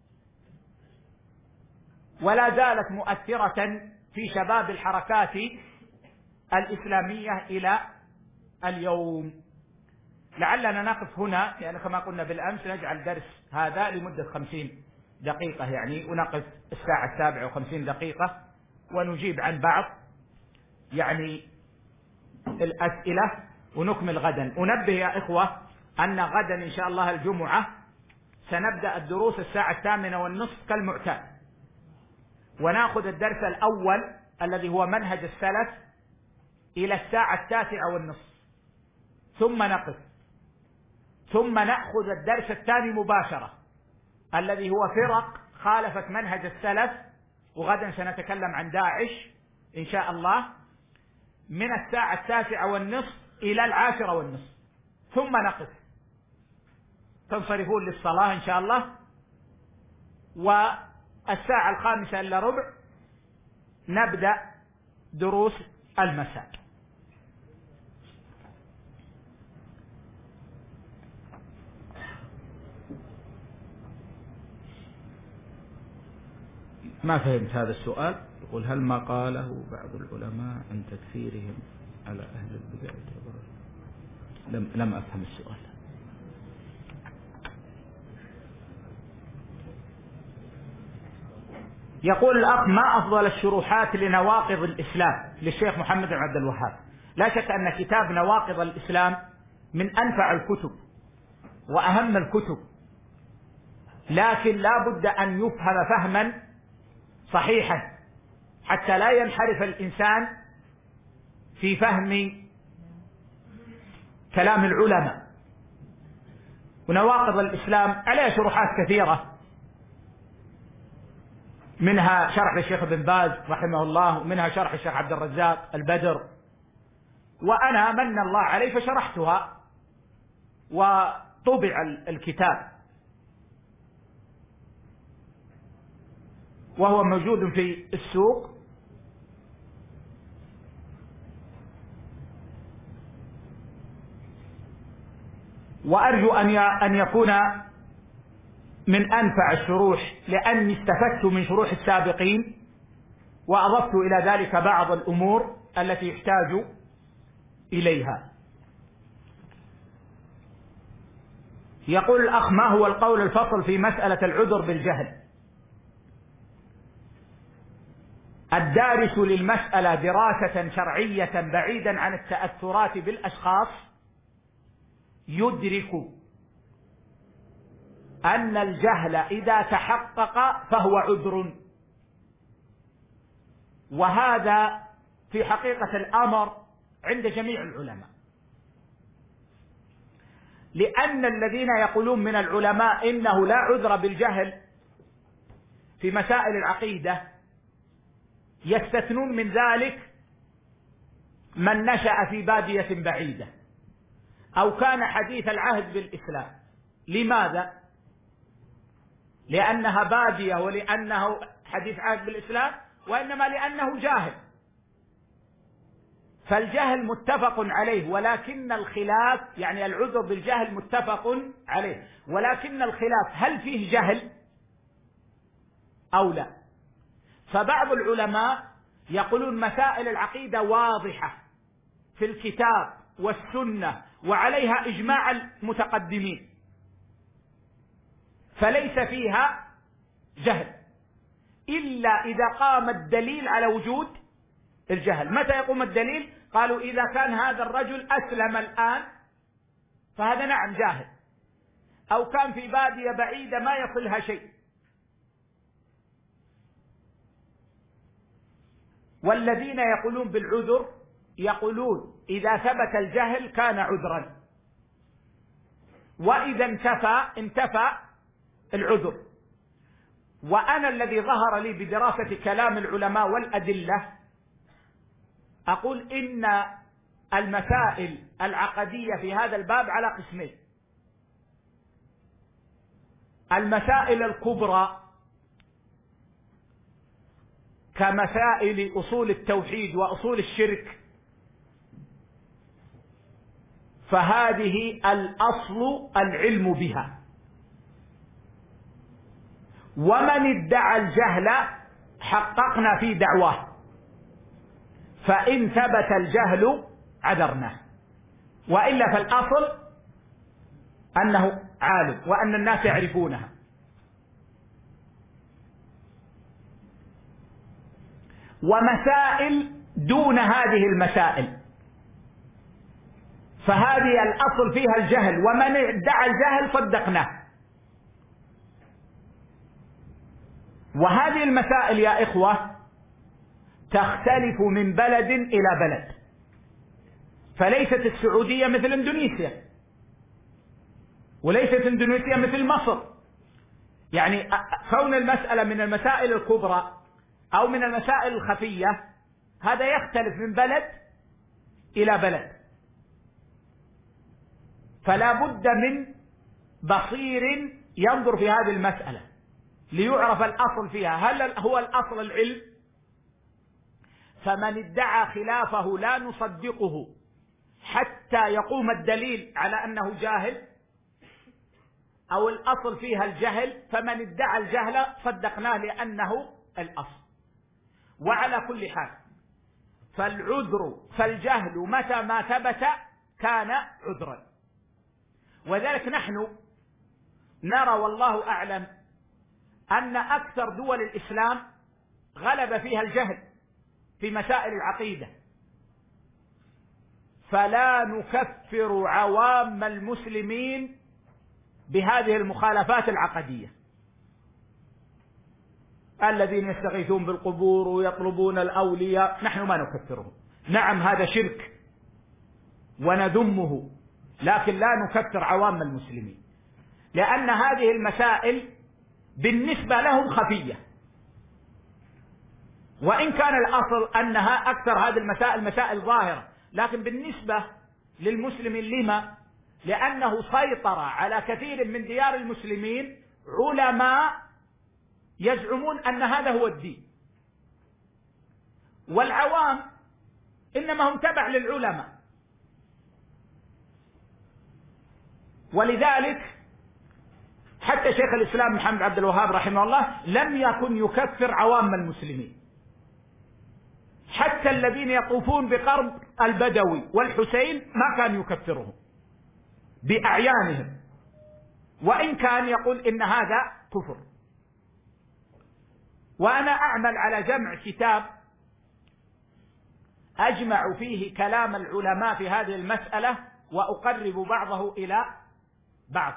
ولا زالت مؤثرة في شباب الحركات الإسلامية إلى اليوم. لعلنا نقف هنا، يعني كما قلنا بالأمس نجعل درس هذا لمدة خمسين دقيقة، يعني ونقف الساعة السابعة وخمسين دقيقة ونجيب عن بعض يعني الأسئلة ونكمل غدا. أنبه يا إخوة أن غدا إن شاء الله الجمعة سنبدأ الدروس الساعة الثامنة والنصف كالمعتاد، ونأخذ الدرس الأول الذي هو منهج السلف إلى الساعة التاسعة والنصف، ثم نقف، ثم نأخذ الدرس الثاني مباشرة الذي هو فرق خالفت منهج السلف، وغدا سنتكلم عن داعش إن شاء الله، من الساعة التاسعة والنصف إلى العاشرة والنصف، ثم نقف، تنصرفون للصلاة إن شاء الله، والساعة الخامسة إلا ربع نبدأ دروس المساء. ما فهمت هذا السؤال. يقول: هل ما قاله بعض العلماء عن تكفيرهم على أهل البدع لم لم أفهم السؤال. يقول الأخ: ما أفضل الشروحات لنواقض الإسلام للشيخ محمد بن عبد الوهاب؟ لا شك أن كتاب نواقض الإسلام من أنفع الكتب وأهم الكتب لكن لا بد أن يفهم فهما صحيحا حتى لا ينحرف الإنسان في فهم كلام العلماء. ونواقض الإسلام عليها شروحات كثيرة، منها شرح الشيخ ابن باز رحمه الله، ومنها شرح الشيخ عبد الرزاق البدر، وأنا من الله علي فشرحتها وطبع الكتاب وهو موجود في السوق. وأرجو أن يكون من أنفع الشروح، لأني استفدت من شروح السابقين وأضفت إلى ذلك بعض الأمور التي يحتاج إليها. يقول الأخ: ما هو القول الفصل في مسألة العذر بالجهل؟ الدارس للمسألة دراسة شرعية بعيدا عن التأثرات بالأشخاص يدرك أن الجهل إذا تحقق فهو عذر، وهذا في حقيقة الأمر عند جميع العلماء، لأن الذين يقولون من العلماء إنه لا عذر بالجهل في مسائل العقيدة يستثنون من ذلك من نشأ في بادية بعيدة أو كان حديث العهد بالإسلام. لماذا؟ لأنها بادية ولأنه حديث عهد بالإسلام، وإنما لأنه جاهل. فالجهل متفق عليه، ولكن الخلاف يعني العذر بالجهل متفق عليه، ولكن الخلاف هل فيه جهل أو لا. فبعض العلماء يقولون مسائل العقيدة واضحة في الكتاب والسنة وعليها إجماع المتقدمين فليس فيها جهل، إلا إذا قام الدليل على وجود الجهل. متى يقوم الدليل؟ قالوا إذا كان هذا الرجل أسلم الآن فهذا نعم جاهل، أو كان في بادية بعيدة ما يصلها شيء. والذين يقولون بالعذر يقولون إذا ثبت الجهل كان عذرا، وإذا انتفى انتفى العذر. وأنا الذي ظهر لي بدراسة كلام العلماء والأدلة أقول إن المسائل العقدية في هذا الباب على قسمين: المسائل الكبرى كمسائل أصول التوحيد وأصول الشرك، فهذه الأصل العلم بها، ومن ادعى الجهل حققنا في دعواه، فإن ثبت الجهل عذرناه، وإلا فالأصل أنه عالم وأن الناس يعرفونها. ومسائل دون هذه المسائل فهذه الأصل فيها الجهل، ومن ادعى الجهل صدقناه. وهذه المسائل يا إخوة تختلف من بلد إلى بلد، فليست السعودية مثل إندونيسيا، وليست إندونيسيا مثل مصر. يعني كون المسألة من المسائل الكبرى أو من المسائل الخفية هذا يختلف من بلد إلى بلد، فلا بد من بصير ينظر في هذه المسألة ليعرف الأصل فيها. هل هو الأصل العلم؟ فمن ادعى خلافه لا نصدقه حتى يقوم الدليل على أنه جاهل، أو الأصل فيها الجهل، فمن ادعى الجهل صدقناه لأنه الأصل. وعلى كل حال فالعذر فالجهل متى ما ثبت كان عذرا. وذلك نحن نرى والله أعلم أن أكثر دول الإسلام غلب فيها الجهل في مسائل العقيدة، فلا نكفر عوام المسلمين بهذه المخالفات العقدية، الذين يستغيثون بالقبور ويطلبون الأولياء، نحن ما نكفرهم. نعم هذا شرك وندمه، لكن لا نكفر عوام المسلمين، لأن هذه المسائل بالنسبة لهم خفية، وإن كان الأصل أنها أكثر هذه المسائل مسائل ظاهرة، لكن بالنسبة للمسلم لما؟ لأنه سيطر على كثير من ديار المسلمين علماء يزعمون أن هذا هو الدين، والعوام إنما هم تبع للعلماء. ولذلك حتى شيخ الإسلام محمد عبد الوهاب رحمه الله لم يكن يكفر عوام المسلمين، حتى الذين يطوفون بقرب البدوي والحسين ما كان يكفرهم بأعيانهم، وإن كان يقول إن هذا كفر. وأنا أعمل على جمع كتاب أجمع فيه كلام العلماء في هذه المسألة وأقرب بعضه إلى بعض،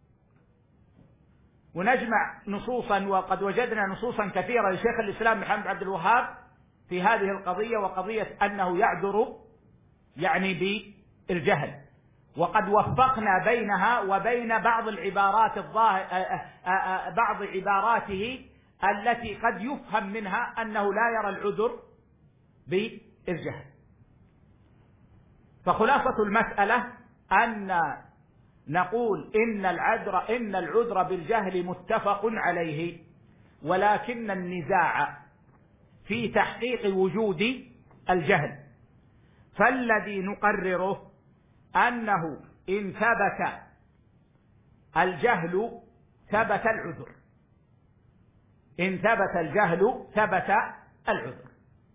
ونجمع نصوصا، وقد وجدنا نصوصا كثيرة لشيخ الإسلام محمد عبد الوهاب في هذه القضية، وقضية أنه يعذر يعني بالجهل، وقد وفقنا بينها وبين بعض العبارات الظاهر بعض عباراته التي قد يفهم منها أنه لا يرى العذر بالجهل. فخلاصة المسألة أن نقول إن العذر إن العذر بالجهل متفق عليه، ولكن النزاع في تحقيق وجود الجهل، فالذي نقرره أنه إن ثبت الجهل ثبت العذر، إن ثبت الجهل ثبت العذر.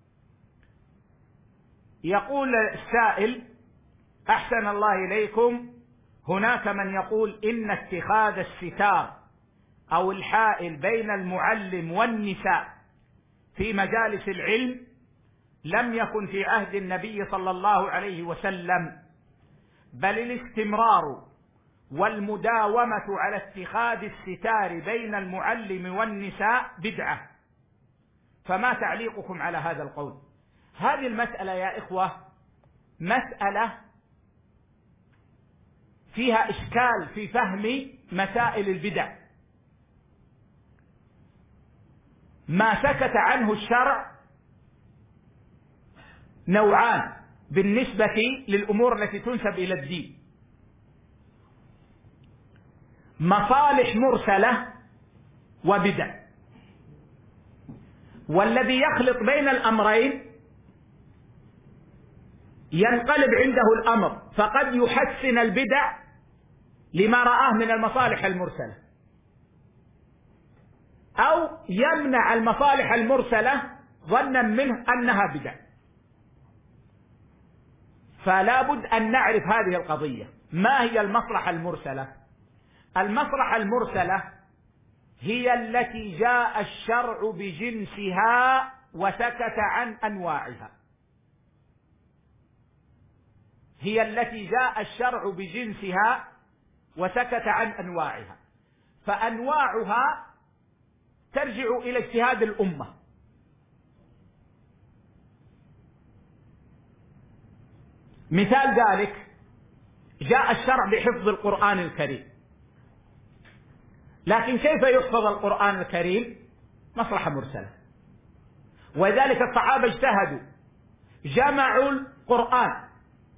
يقول السائل: أحسن الله إليكم، هناك من يقول إن اتخاذ الستار أو الحائل بين المعلم والنساء في مجالس العلم لم يكن في عهد النبي صلى الله عليه وسلم، بل الاستمرار والمداومة على اتخاذ الستار بين المعلم والنساء بدعة، فما تعليقكم على هذا القول؟ هذه المسألة يا إخوة مسألة فيها إشكال في فهم مسائل البدع. ما سكت عنه الشرع نوعان بالنسبة للأمور التي تنسب إلى الدين: مصالح مرسلة وبدع. والذي يخلط بين الأمرين ينقلب عنده الأمر، فقد يحسن البدع لما رآه من المصالح المرسلة، أو يمنع المصالح المرسلة ظنا منه أنها بدع. فلا بد أن نعرف هذه القضية. ما هي المصلحة المرسلة؟ المصلحة المرسلة هي التي جاء الشرع بجنسها وسكت عن أنواعها، هي التي جاء الشرع بجنسها وسكت عن أنواعها، فأنواعها ترجع إلى اجتهاد الأمة. مثال ذلك: جاء الشرع بحفظ القرآن الكريم، لكن كيف يحفظ القرآن الكريم؟ مصلحة مرسلة، ولذلك الصحابة اجتهدوا، جمعوا القرآن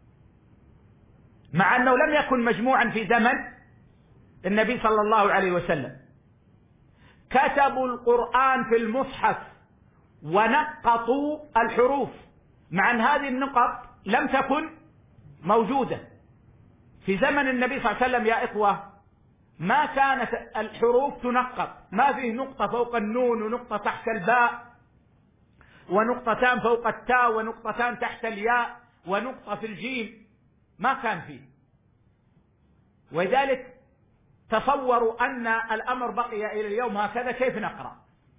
مع أنه لم يكن مجموعا في زمن النبي صلى الله عليه وسلم، كتبوا القرآن في المصحف ونقطوا الحروف، مع أن هذه النقط لم تكن موجودة في زمن النبي صلى الله عليه وسلم. يا إخوة ما كانت الحروف تنقط، ما فيه نقطة فوق النون ونقطة تحت الباء ونقطتان فوق التاء ونقطتان تحت الياء ونقطة في الجيم، ما كان فيه. ولذلك تصوروا أن الأمر بقي إلى اليوم هكذا، كيف نقرأ؟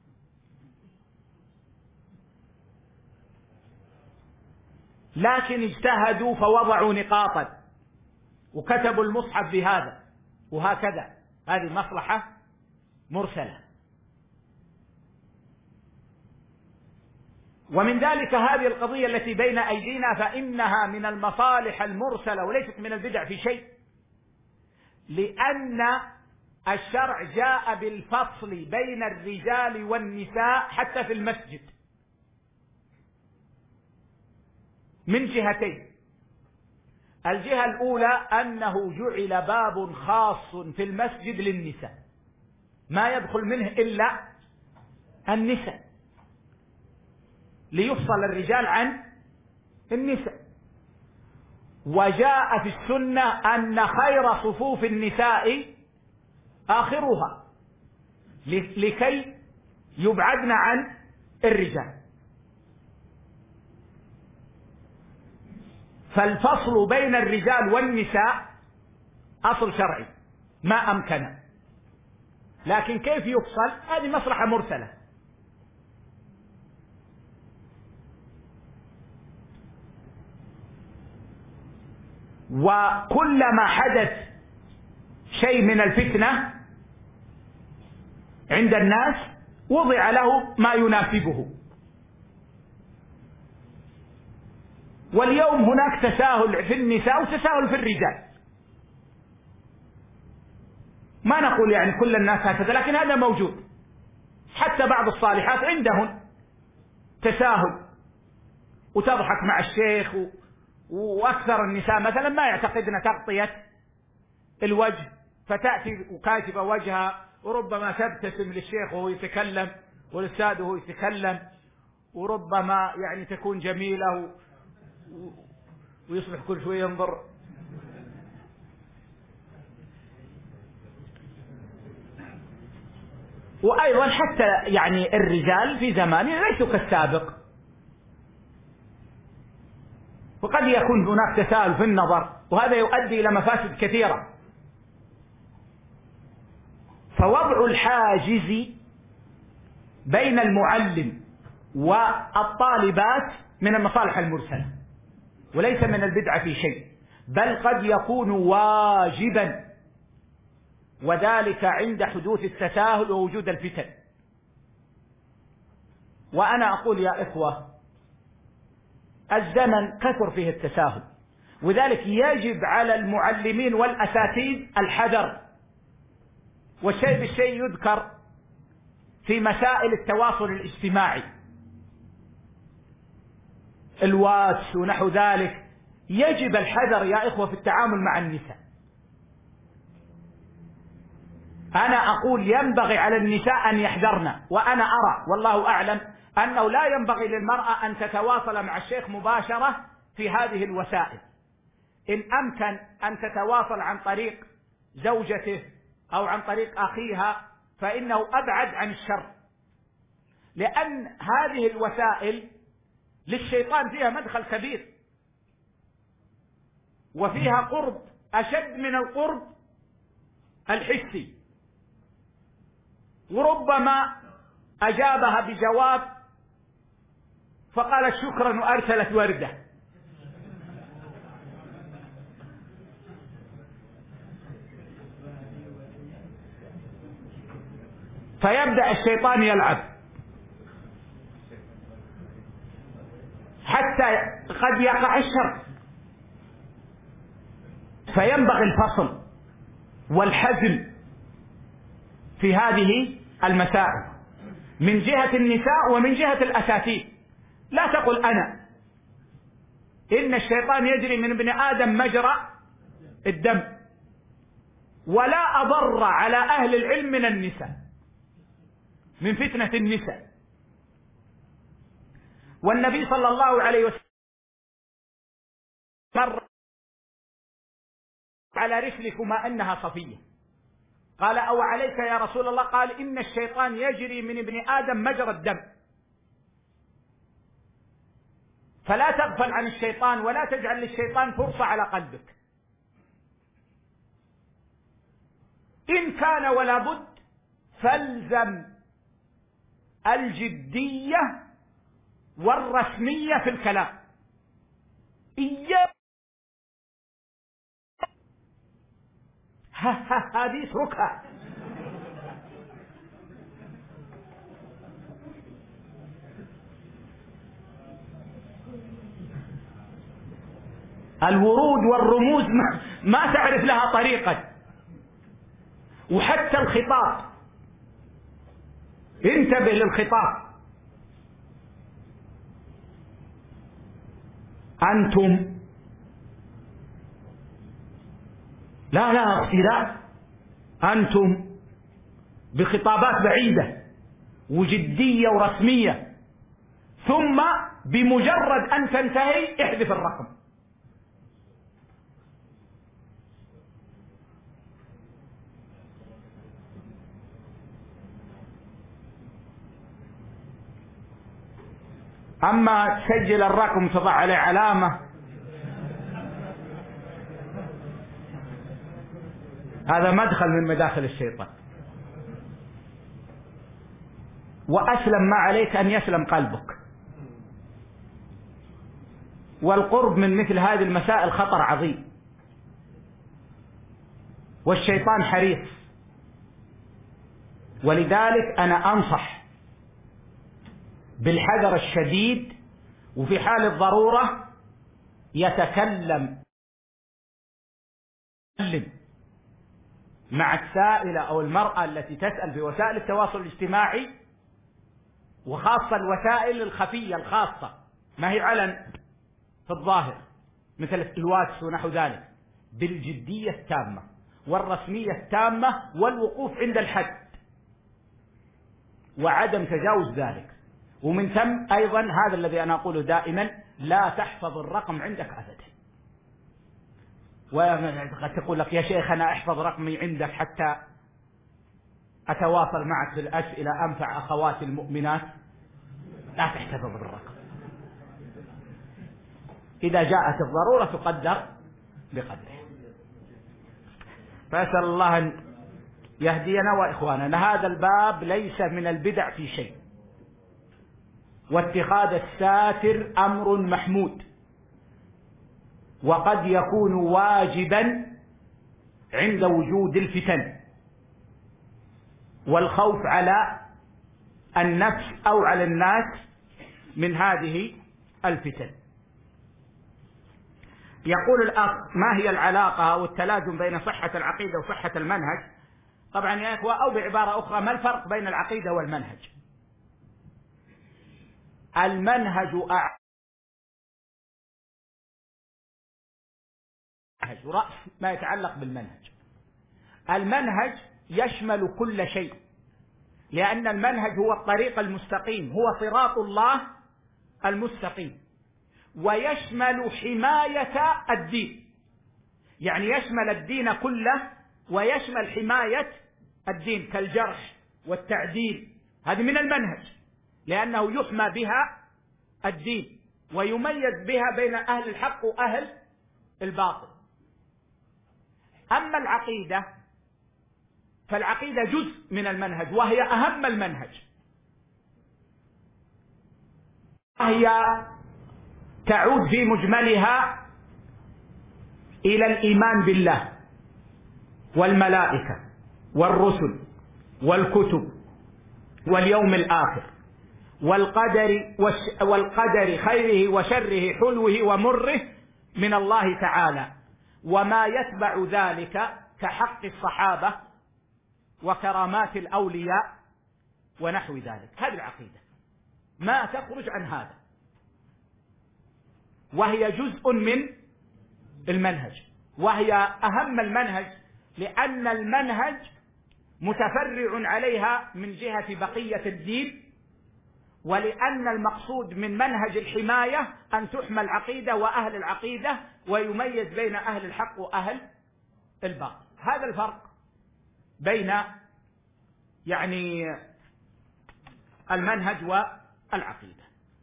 لكن اجتهدوا فوضعوا نقاطا وكتبوا المصحف بهذا وهكذا، هذه مصلحة مرسلة. ومن ذلك هذه القضية التي بين أيدينا، فإنها من المصالح المرسلة وليست من البدع في شيء، لأن الشرع جاء بالفصل بين الرجال والنساء حتى في المسجد من جهتين. الجهة الأولى أنه جعل باب خاص في المسجد للنساء ما يدخل منه إلا النساء، ليفصل الرجال عن النساء. وجاء في السنة أن خير صفوف النساء آخرها لكي يبعدن عن الرجال. فالفصل بين الرجال والنساء أصل شرعي ما أمكن، لكن كيف يفصل هذه مصلحة مرسلة. وكلما حدث شيء من الفتنة عند الناس وضع له ما يناسبه. واليوم هناك تساهل في النساء وتساهل في الرجال، ما نقول يعني كل الناس هكذا، لكن هذا موجود. حتى بعض الصالحات عندهن تساهل وتضحك مع الشيخ، و... وأكثر النساء مثلا ما يعتقدن تغطية الوجه، فتأتي وكاتبة وجهها وربما تبتسم للشيخ وهو يتكلم والأستاذ وهو يتكلم، وربما يعني تكون جميلة و... ويصبح كل شوية ينظر. وأيضا حتى يعني الرجال في زمانه ليسوا كالسابق، وقد يكون هناك تساهل في النظر، وهذا يؤدي إلى مفاسد كثيرة. فوضع الحاجز بين المعلم والطالبات من المصالح المرسلة وليس من البدعة في شيء، بل قد يكون واجبا، وذلك عند حدوث التساهل ووجود الفتن. وأنا أقول يا إخوة الزمن كثر فيه التساهل، وذلك يجب على المعلمين والأساتذة الحذر. والشيء بالشيء يذكر في مسائل التواصل الاجتماعي، الواتس ونحو ذلك، يجب الحذر يا إخوة في التعامل مع النساء. أنا أقول ينبغي على النساء أن يحذرن، وأنا أرى والله أعلم أنه لا ينبغي للمرأة أن تتواصل مع الشيخ مباشرة في هذه الوسائل. إن أمكن أن تتواصل عن طريق زوجته أو عن طريق أخيها فإنه أبعد عن الشر، لأن هذه الوسائل للشيطان فيها مدخل كبير، وفيها قرب أشد من القرب الحسي. وربما أجابها بجواب فقالت شكرا وأرسلت وردة، فيبدأ الشيطان يلعب حتى قد يقع الشر. فينبغي الفصل والحزم في هذه المسائل من جهة النساء ومن جهة الأساتذة. لا تقل أنا، إن الشيطان يجري من ابن آدم مجرى الدم، ولا أضر على أهل العلم من النساء من فتنة النساء. والنبي صلى الله عليه وسلم مر على رسلكما أنها صفية، قال أو عليك يا رسول الله؟ قال إن الشيطان يجري من ابن آدم مجرى الدم. فلا تغفل عن الشيطان ولا تجعل للشيطان فرصة على قلبك. إن كان ولا بد فالزم الجدية والرسمية في الكلام. إياك هذه اتركها. الورود والرموز ما, ما تعرف لها طريقة. وحتى الخطاب، انتبه للخطاب. أنتم، لا لا اختلاف، أنتم بخطابات بعيدة وجدية ورسمية، ثم بمجرد أن تنتهي احذف الرقم. أما تسجل الرقم تضع عليه علامة، هذا مدخل من مداخل الشيطان. وأسلم ما عليك أن يسلم قلبك. والقرب من مثل هذه المسائل خطر عظيم، والشيطان حريص. ولذلك أنا أنصح بالحذر الشديد، وفي حال الضرورة يتكلم مع السائلة أو المرأة التي تسأل في وسائل التواصل الاجتماعي، وخاصة الوسائل الخفية الخاصة ما هي علن في الظاهر مثل الواتس ونحو ذلك، بالجدية التامة والرسمية التامة والوقوف عند الحد وعدم تجاوز ذلك. ومن ثم أيضا هذا الذي أنا أقوله دائما، لا تحفظ الرقم عندك أبدا. وقد تقول لك يا شيخ أنا أحفظ رقمي عندك حتى أتواصل معك في الأسئلة، أنفع أخواتي المؤمنات. لا تحتفظ بالرقم، إذا جاءت الضرورة تقدر بقدره. فأسأل الله أن يهدينا وإخواننا. هذا الباب ليس من البدع في شيء، واتخاذ الساتر أمر محمود، وقد يكون واجبا عند وجود الفتن والخوف على النفس أو على الناس من هذه الفتن. يقول الأخ: ما هي العلاقة أو التلازم بين صحة العقيدة وصحة المنهج؟ طبعا يا إخوة، أو بعبارة أخرى، ما الفرق بين العقيدة والمنهج؟ المنهج أعلى رأس ما يتعلق بالمنهج. المنهج يشمل كل شيء، لأن المنهج هو الطريق المستقيم، هو صراط الله المستقيم، ويشمل حماية الدين، يعني يشمل الدين كله ويشمل حماية الدين كالجرح والتعديل، هذه من المنهج، لأنه يحمى بها الدين ويميز بها بين أهل الحق وأهل الباطل. أما العقيدة فالعقيدة جزء من المنهج، وهي أهم المنهج، وهي تعود في مجملها إلى الإيمان بالله والملائكة والرسل والكتب واليوم الآخر والقدر والقدر خيره وشره حلوه ومره من الله تعالى، وما يتبع ذلك كحق الصحابة وكرامات الأولياء ونحو ذلك. هذه العقيدة ما تخرج عن هذا، وهي جزء من المنهج، وهي أهم المنهج، لأن المنهج متفرع عليها من جهة بقية الدين، ولأن المقصود من منهج الحماية أن تحمى العقيدة وأهل العقيدة، ويميز بين أهل الحق وأهل الباطل. هذا الفرق بين يعني المنهج والعقيدة.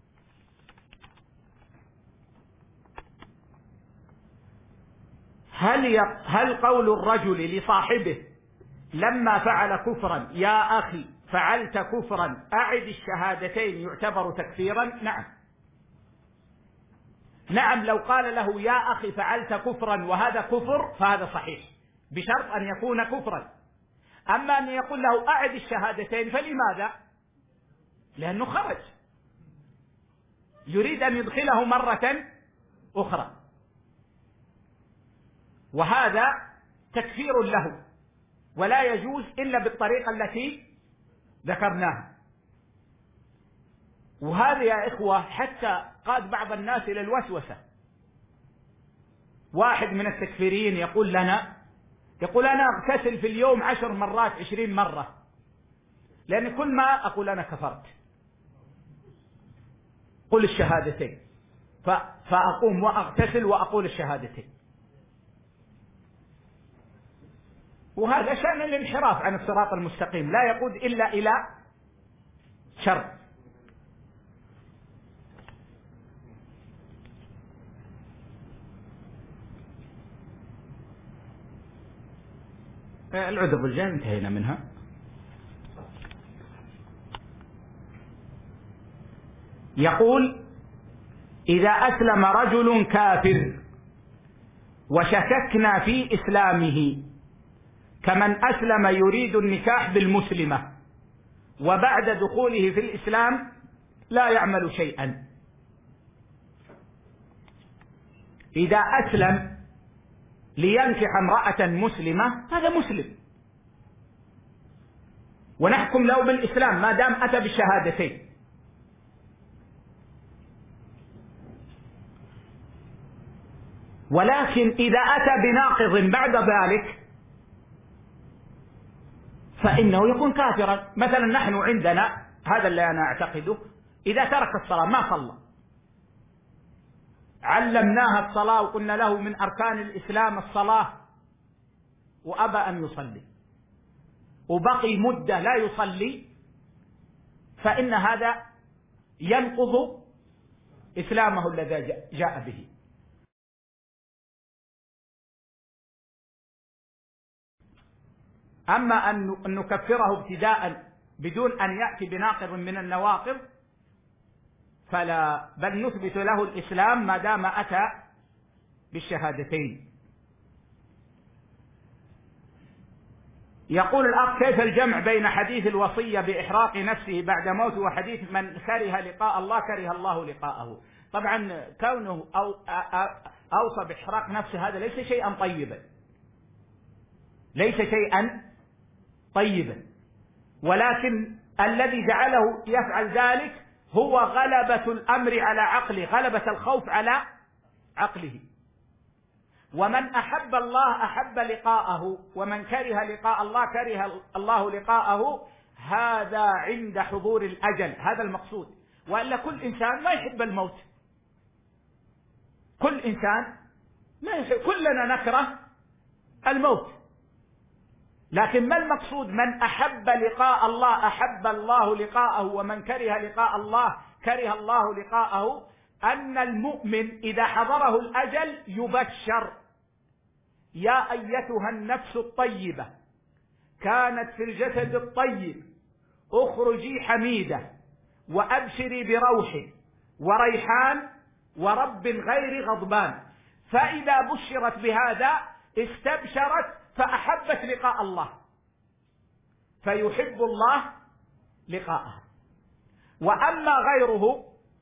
هل هل قول الرجل لصاحبه لما فعل كفرا يا أخي فعلت كفرا أعد الشهادتين يعتبر تكفيرا؟ نعم نعم لو قال له يا أخي فعلت كفرا وهذا كفر فهذا صحيح، بشرط أن يكون كفرا. أما أن يقول له أعد الشهادتين فلماذا؟ لأنه خرج، يريد أن يدخله مرة أخرى. وهذا تكفير له، ولا يجوز إلا بالطريقة التي ذكرناها. وهذا يا إخوة حتى قاد بعض الناس إلى الوسوسة. واحد من التكفيريين يقول لنا، يقول أنا أغتسل في اليوم عشر مرات عشرين مرة، لأن كل ما أقول أنا كفرت، قل الشهادتين، فأقوم وأغتسل وأقول الشهادتين. وهذا شأن الانحراف عن الصراط المستقيم، لا يقود إلا إلى شر. العذر بالجهل انتهينا منها. يقول: إذا أسلم رجل كافر وشككنا في إسلامه كمن أسلم يريد النكاح بالمسلمة وبعد دخوله في الإسلام لا يعمل شيئا. إذا أسلم لينكح امرأة مسلمة هذا مسلم، ونحكم له بالإسلام ما دام أتى بالشهادتين. ولكن إذا أتى بناقض بعد ذلك فإنه يكون كافرا. مثلا نحن عندنا هذا اللي أنا أعتقده، إذا ترك الصلاة ما صلى، علمناها الصلاة وقلنا له من أركان الإسلام الصلاة وأبى أن يصلي وبقي مدة لا يصلي، فإن هذا ينقض إسلامه الذي جاء به. أما أن نكفره ابتداء بدون أن يأتي بناقض من النواقض فلا، بل نثبت له الإسلام ما دام أتى بالشهادتين. يقول الأخ: كيف الجمع بين حديث الوصية بإحراق نفسه بعد موته وحديث من كره لقاء الله كره الله لقاءه؟ طبعا كونه أو أوصى بإحراق نفسه هذا ليس شيئا طيبا، ليس شيئا طيبا، ولكن الذي جعله يفعل ذلك هو غلبة الأمر على عقله، غلبة الخوف على عقله. ومن أحب الله أحب لقاءه، ومن كره لقاء الله كره الله لقاءه، هذا عند حضور الأجل، هذا المقصود. وإلا كل إنسان ما يحب الموت، كل إنسان ما يحب، كلنا نكره الموت، لكن ما المقصود؟ من أحب لقاء الله أحب الله لقاءه، ومن كره لقاء الله كره الله لقاءه. أن المؤمن إذا حضره الأجل يبشر: يا أيتها النفس الطيبة كانت في الجسد الطيب اخرجي حميدة وأبشري بروح وريحان ورب غير غضبان. فإذا بشرت بهذا استبشرت فأحبت لقاء الله، فيحب الله لقاءها. وأما غيره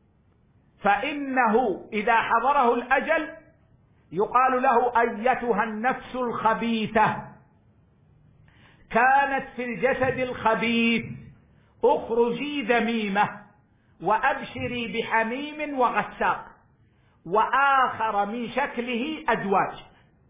فإنه إذا حضره الأجل يقال له: أيتها النفس الخبيثة كانت في الجسد الخبيث اخرجي ذميمة وأبشري بحميم وغساق وآخر من شكله أزواج.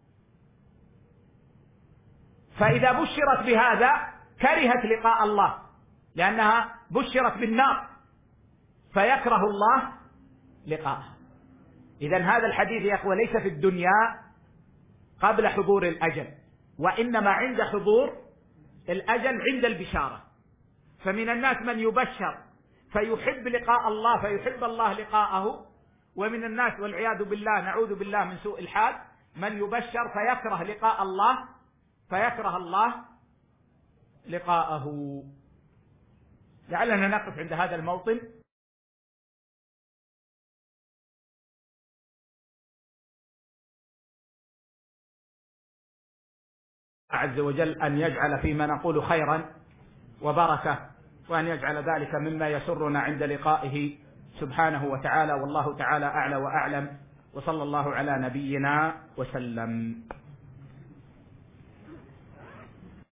فإذا بشرت بهذا كرهت لقاء الله، لأنها بشرت بالنار، فيكره الله لقاءها. إذن هذا الحديث يا أخوة ليس في الدنيا قبل حضور الأجل، وإنما عند حضور الأجل عند البشارة. فمن الناس من يبشر فيحب لقاء الله فيحب الله لقاءه، ومن الناس والعياذ بالله نعوذ بالله من سوء الحال من يبشر فيكره لقاء الله فيكره الله لقاءه. لعلنا نقف عند هذا الموطن. عز وجل أن يجعل فيما نقول خيرا وبركة، وأن يجعل ذلك مما يسرنا عند لقائه سبحانه وتعالى. والله تعالى أعلى وأعلم، وصلى الله على نبينا وسلم.